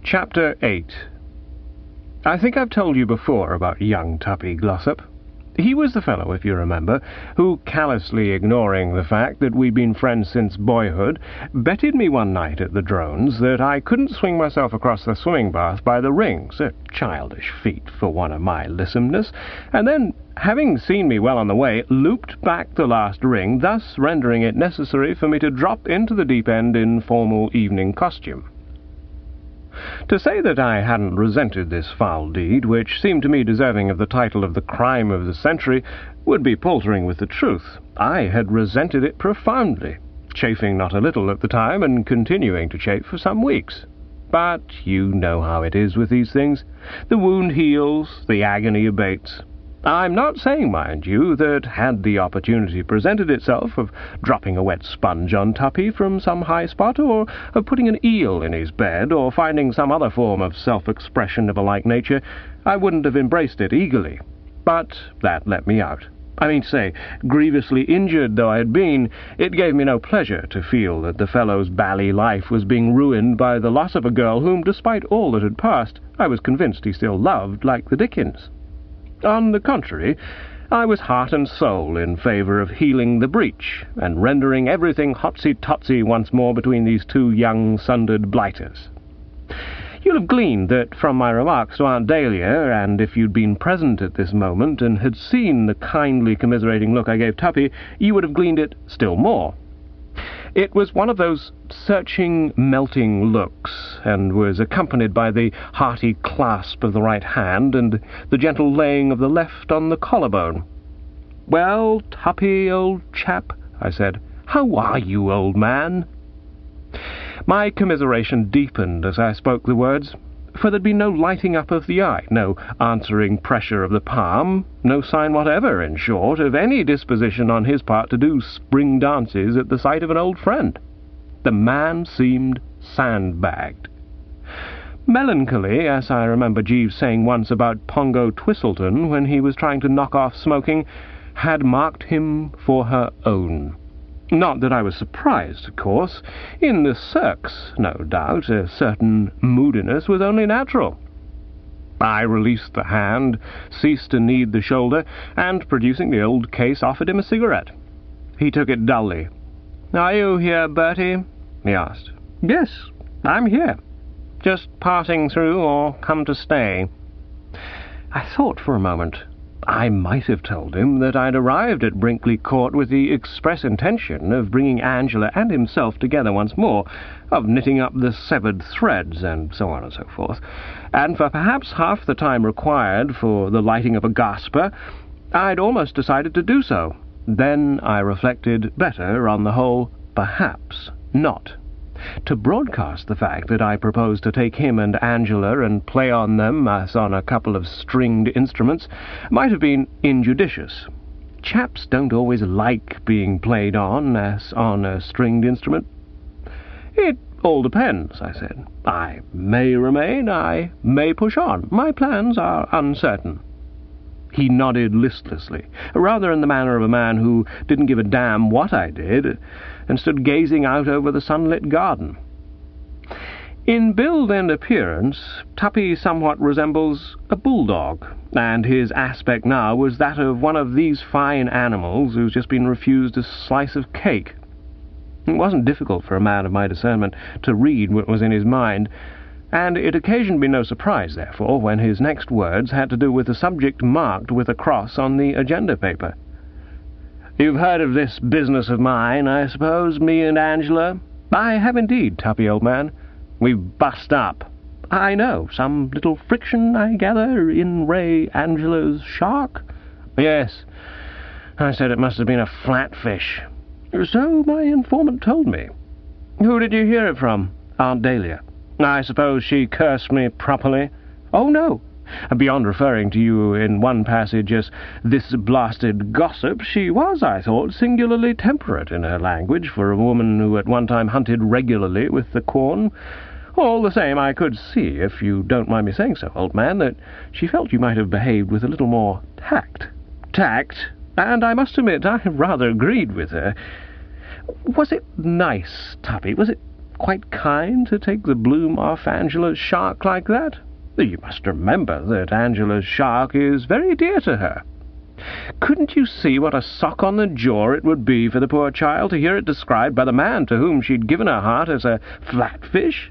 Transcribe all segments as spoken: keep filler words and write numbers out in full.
Chapter eight. I think I've told you before about young Tuppy Glossop. He was the fellow, if you remember, who, callously ignoring the fact that we'd been friends since boyhood, betted me one night at the Drones that I couldn't swing myself across the swimming bath by the rings, a childish feat for one of my lissomness, and then, having seen me well on the way, looped back the last ring, thus rendering it necessary for me to drop into the deep end in formal evening costume. To say that I hadn't resented this foul deed, which seemed to me deserving of the title of the crime of the century, would be paltering with the truth. I had resented it profoundly, chafing not a little at the time, and continuing to chafe for some weeks. But you know how it is with these things. The wound heals, the agony abates. I'm not saying, mind you, that had the opportunity presented itself of dropping a wet sponge on Tuppy from some high spot, or of putting an eel in his bed, or finding some other form of self-expression of a like nature, I wouldn't have embraced it eagerly. But that let me out. I mean to say, grievously injured though I had been, it gave me no pleasure to feel that the fellow's bally life was being ruined by the loss of a girl whom, despite all that had passed, I was convinced he still loved like the Dickens. On the contrary, I was heart and soul in favour of healing the breach, and rendering everything hotsy-totsy once more between these two young sundered blighters. You'll have gleaned that from my remarks to Aunt Dahlia, and if you'd been present at this moment and had seen the kindly commiserating look I gave Tuppy, you would have gleaned it still more. It was one of those searching, melting looks, and was accompanied by the hearty clasp of the right hand and the gentle laying of the left on the collarbone. "Well, Tuppy, old chap," I said, "how are you, old man?" My commiseration deepened as I spoke the words, for there'd been no lighting up of the eye, no answering pressure of the palm, no sign whatever, in short, of any disposition on his part to do spring dances at the sight of an old friend. The man seemed sandbagged. Melancholy, as I remember Jeeves saying once about Pongo Twistleton when he was trying to knock off smoking, had marked him for her own. Not that I was surprised, of course. In the Cirques, no doubt, a certain moodiness was only natural. I released the hand, ceased to knead the shoulder, and, producing the old case, offered him a cigarette. He took it dully. "Are you here, Bertie?" he asked. "Yes, I'm here. Just passing through, or come to stay?" I thought for a moment. I might have told him that I'd arrived at Brinkley Court with the express intention of bringing Angela and himself together once more, of knitting up the severed threads, and so on and so forth, and for perhaps half the time required for the lighting of a gasper, I'd almost decided to do so. Then I reflected better, on the whole, perhaps not. To broadcast the fact that I proposed to take him and Angela and play on them as on a couple of stringed instruments might have been injudicious. Chaps don't always like being played on as on a stringed instrument. "It all depends," I said. "I may remain, I may push on. My plans are uncertain." He nodded listlessly, rather in the manner of a man who didn't give a damn what I did, and stood gazing out over the sunlit garden. In build and appearance, Tuppy somewhat resembles a bulldog, and his aspect now was that of one of these fine animals who's just been refused a slice of cake. It wasn't difficult for a man of my discernment to read what was in his mind, and it occasioned me no surprise, therefore, when his next words had to do with the subject marked with a cross on the agenda paper. "You've heard of this business of mine, I suppose, me and Angela?" "I have indeed, Tuppy, old man." "We've bust up." "I know. Some little friction, I gather, in Ray Angela's shark?" "Yes. I said it must have been a flatfish." "So my informant told me." "Who did you hear it from?" "Aunt Dahlia." "I suppose she cursed me properly?" "Oh, no. Beyond referring to you in one passage as this blasted gossip, she was, I thought, singularly temperate in her language for a woman who at one time hunted regularly with the corn. All the same, I could see, if you don't mind me saying so, old man, that she felt you might have behaved with a little more tact." "Tact? And I must admit I rather agreed with her. Was it nice, Tuppy? Was it quite kind to take the bloom off Angela's shark like that? You must remember that Angela's shark is very dear to her. Couldn't you see what a sock on the jaw it would be for the poor child to hear it described by the man to whom she'd given her heart as a flatfish?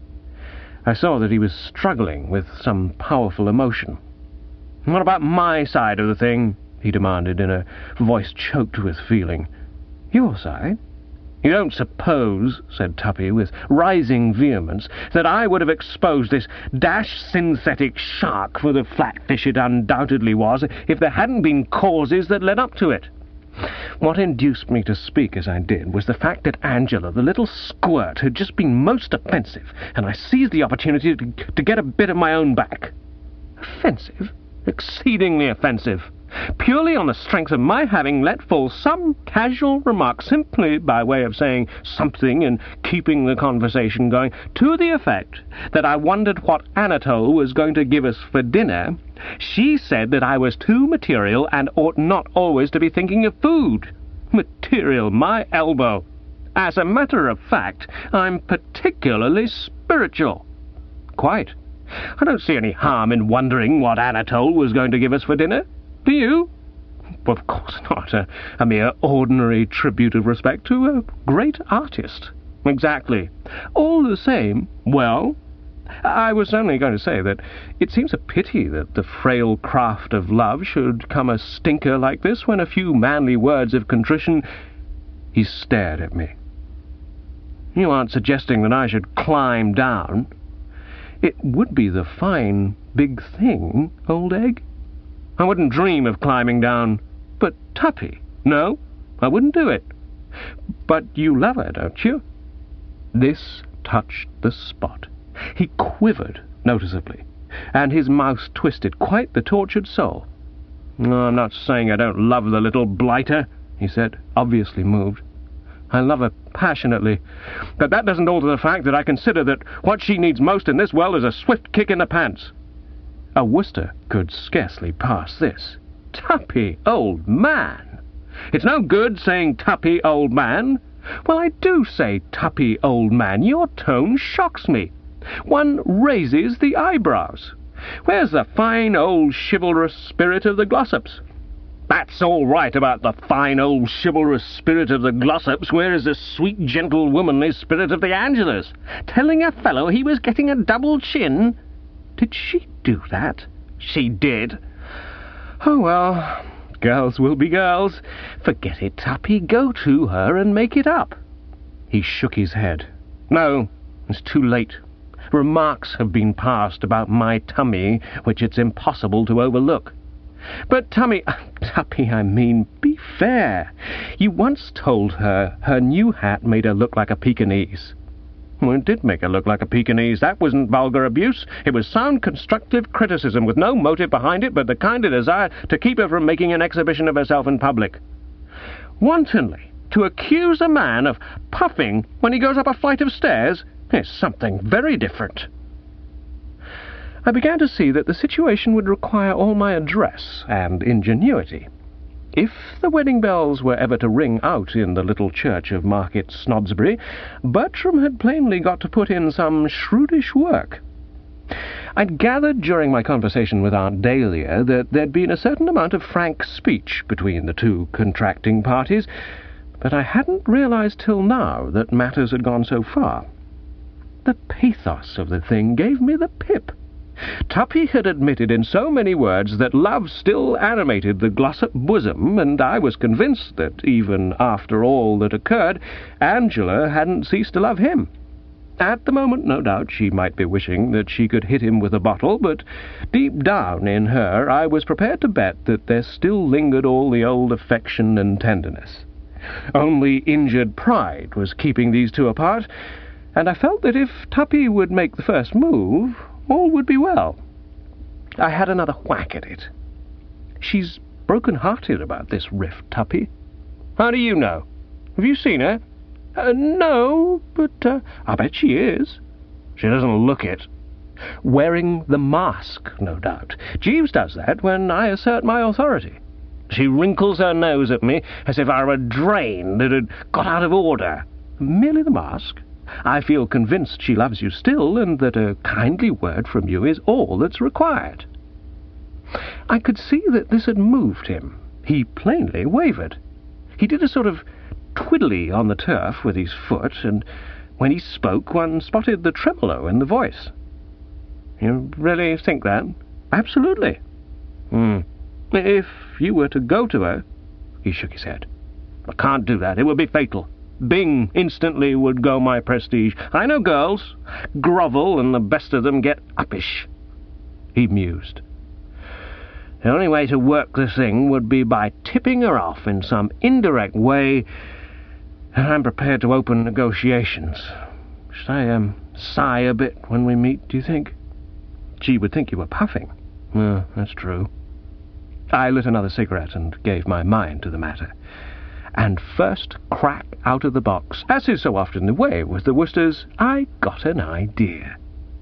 I saw that he was struggling with some powerful emotion. "What about my side of the thing?" he demanded in a voice choked with feeling. "Your side? You don't suppose," said Tuppy with rising vehemence, "that I would have exposed this dash synthetic shark for the flatfish it undoubtedly was if there hadn't been causes that led up to it? What induced me to speak as I did was the fact that Angela, the little squirt, had just been most offensive, and I seized the opportunity to, to get a bit of my own back." "Offensive? Exceedingly offensive. Purely on the strength of my having let fall some casual remark simply by way of saying something and keeping the conversation going, to the effect that I wondered what Anatole was going to give us for dinner. She said that I was too material and ought not always to be thinking of food. Material, my elbow! As a matter of fact, I'm particularly spiritual." "Quite. I don't see any harm in wondering what Anatole was going to give us for dinner. Do you?" "Of course not. A, a mere ordinary tribute of respect to a great artist." "Exactly. All the same, well, I was only going to say that it seems a pity that the frail craft of love should come a stinker like this when a few manly words of contrition—" He stared at me. "You aren't suggesting that I should climb down? It would be the fine big thing, old egg. I wouldn't dream of climbing down. But, Tuppy, no, I wouldn't do it. But you love her, don't you?" This touched the spot. He quivered noticeably, and his mouth twisted quite the tortured soul. "No, I'm not saying I don't love the little blighter," he said, obviously moved. "I love her passionately, but that doesn't alter the fact that I consider that what she needs most in this world is a swift kick in the pants." A Worcester could scarcely pass this. "Tuppy, old man! It's no good saying Tuppy, old man. Well, I do say Tuppy, old man. Your tone shocks me. One raises the eyebrows. Where's the fine old chivalrous spirit of the Glossops?" "That's all right about the fine old chivalrous spirit of the Glossops. Where is the sweet, gentle, womanly spirit of the Angelas? Telling a fellow he was getting a double chin?" "Did she do that?" "She did." "Oh, well, girls will be girls. Forget it, Tuppy. Go to her and make it up." He shook his head. "No, it's too late. Remarks have been passed about my tummy which it's impossible to overlook." "But, Tummy, Tuppy, I mean, be fair. You once told her her new hat made her look like a Pekingese." "Well, it did make her look like a Pekingese. That wasn't vulgar abuse. It was sound constructive criticism with no motive behind it but the kind of desire to keep her from making an exhibition of herself in public." "Wantonly to accuse a man of puffing when he goes up a flight of stairs is something very different." I began to see that the situation would require all my address and ingenuity. If the wedding bells were ever to ring out in the little church of Market Snodsbury, Bertram had plainly got to put in some shrewdish work. I'd gathered during my conversation with Aunt Dahlia that there'd been a certain amount of frank speech between the two contracting parties, but I hadn't realized till now that matters had gone so far. The pathos of the thing gave me the pip. Tuppy had admitted in so many words that love still animated the Glossop bosom, and I was convinced that, even after all that occurred, Angela hadn't ceased to love him. At the moment, no doubt, she might be wishing that she could hit him with a bottle, but deep down in her I was prepared to bet that there still lingered all the old affection and tenderness. Only injured pride was keeping these two apart, and I felt that if Tuppy would make the first move, all would be well. I had another whack at it. "She's broken-hearted about this rift, Tuppy." "How do you know? Have you seen her?" Uh, no, but uh, I bet she is." "She doesn't look it." "Wearing the mask, no doubt. Jeeves does that when I assert my authority." "She wrinkles her nose at me as if I were a drain that had got out of order." "Merely the mask? I feel convinced she loves you still, and that a kindly word from you is all that's required." I could see that this had moved him. He plainly wavered. He did a sort of twiddly on the turf with his foot, and when he spoke one spotted the tremolo in the voice. "You really think that?" "Absolutely." Hmm. "If you were to go to her—" He shook his head. "I can't do that. It would be fatal. Bing instantly would go my prestige. I know girls. Grovel, and the best of them get uppish." He mused. "The only way to work the thing would be by tipping her off in some indirect way, and I'm prepared to open negotiations. Should I, um, sigh a bit when we meet, do you think?" "She would think you were puffing." "Well, that's true." I lit another cigarette and gave my mind to the matter. And first crack out of the box, as is so often the way with the Worcesters, I got an idea.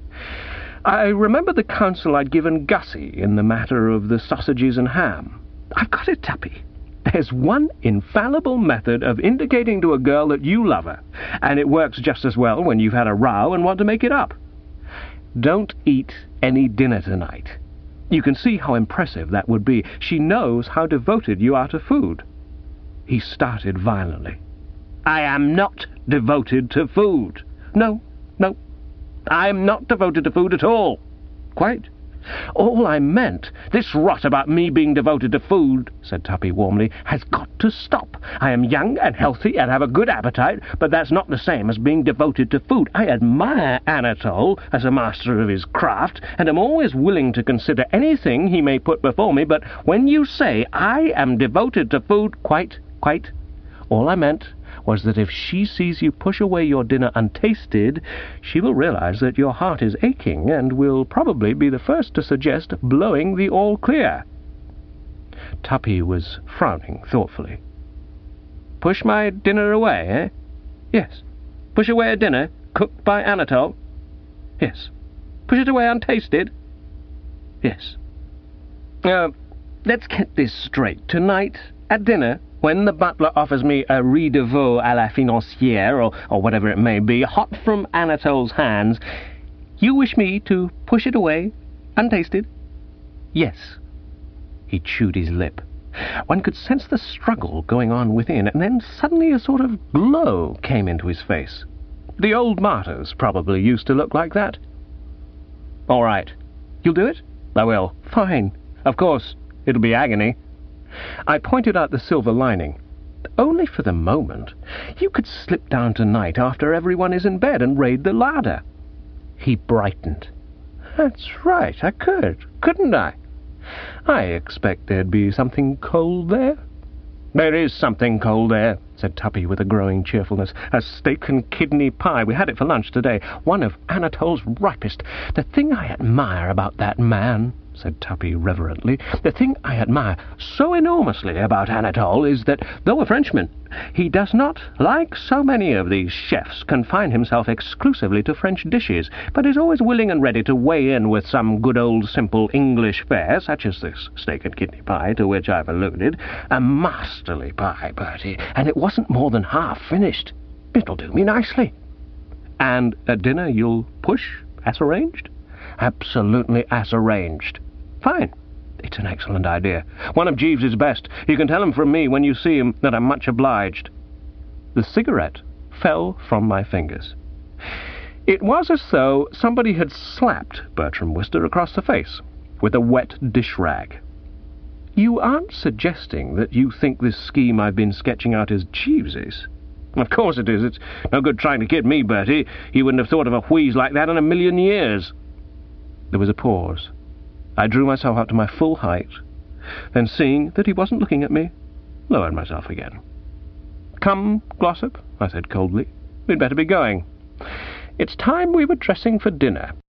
I remembered the counsel I'd given Gussie in the matter of the sausages and ham. "I've got it, Tuppy. There's one infallible method of indicating to a girl that you love her, and it works just as well when you've had a row and want to make it up. Don't eat any dinner tonight. You can see how impressive that would be. She knows how devoted you are to food." He started violently. "I am not devoted to food." "No, no. I am not devoted to food at all." "Quite. All I meant—" "This rot about me being devoted to food," said Tuppy warmly, "has got to stop. I am young and healthy and have a good appetite, but that's not the same as being devoted to food. I admire Anatole as a master of his craft, and am always willing to consider anything he may put before me, but when you say I am devoted to food—" "Quite, quite. All I meant was that if she sees you push away your dinner untasted, she will realize that your heart is aching, and will probably be the first to suggest blowing the all-clear." Tuppy was frowning thoughtfully. "Push my dinner away, eh?" "Yes." "Push away a dinner cooked by Anatole?" "Yes." "Push it away untasted?" "Yes." Uh, let's get this straight. Tonight, at dinner, when the butler offers me a riz de veau à la financière, or, or whatever it may be, hot from Anatole's hands, you wish me to push it away, untasted?" "Yes." He chewed his lip. One could sense the struggle going on within, and then suddenly a sort of glow came into his face. The old martyrs probably used to look like that. "All right. You'll do it?" "I will." "Fine. Of course, it'll be agony." I pointed out the silver lining. "Only for the moment. You could slip down tonight after everyone is in bed and raid the larder." He brightened. "That's right, I could, couldn't I? I expect there'd be something cold there." "There is something cold there," said Tuppy with a growing cheerfulness. "A steak and kidney pie. We had it for lunch today. One of Anatole's ripest. The thing I admire about that man," said Tuppy reverently, "the thing I admire so enormously about Anatole is that, though a Frenchman, he does not, like so many of these chefs, confine himself exclusively to French dishes, but is always willing and ready to weigh in with some good old simple English fare, such as this steak and kidney pie to which I've alluded. A masterly pie, Bertie, and it wasn't more than half finished. It'll do me nicely." "And at dinner you'll push, as arranged?" "Absolutely as arranged." "Fine. It's an excellent idea. One of Jeeves's best. You can tell him from me when you see him that I'm much obliged." The cigarette fell from my fingers. It was as though somebody had slapped Bertram Wooster across the face with a wet dish rag. "You aren't suggesting that you think this scheme I've been sketching out is Jeeves's?" "Of course it is. It's no good trying to kid me, Bertie. He wouldn't have thought of a wheeze like that in a million years." There was a pause. I drew myself up to my full height, then, seeing that he wasn't looking at me, lowered myself again. "Come, Glossop," I said coldly. "We'd better be going. It's time we were dressing for dinner."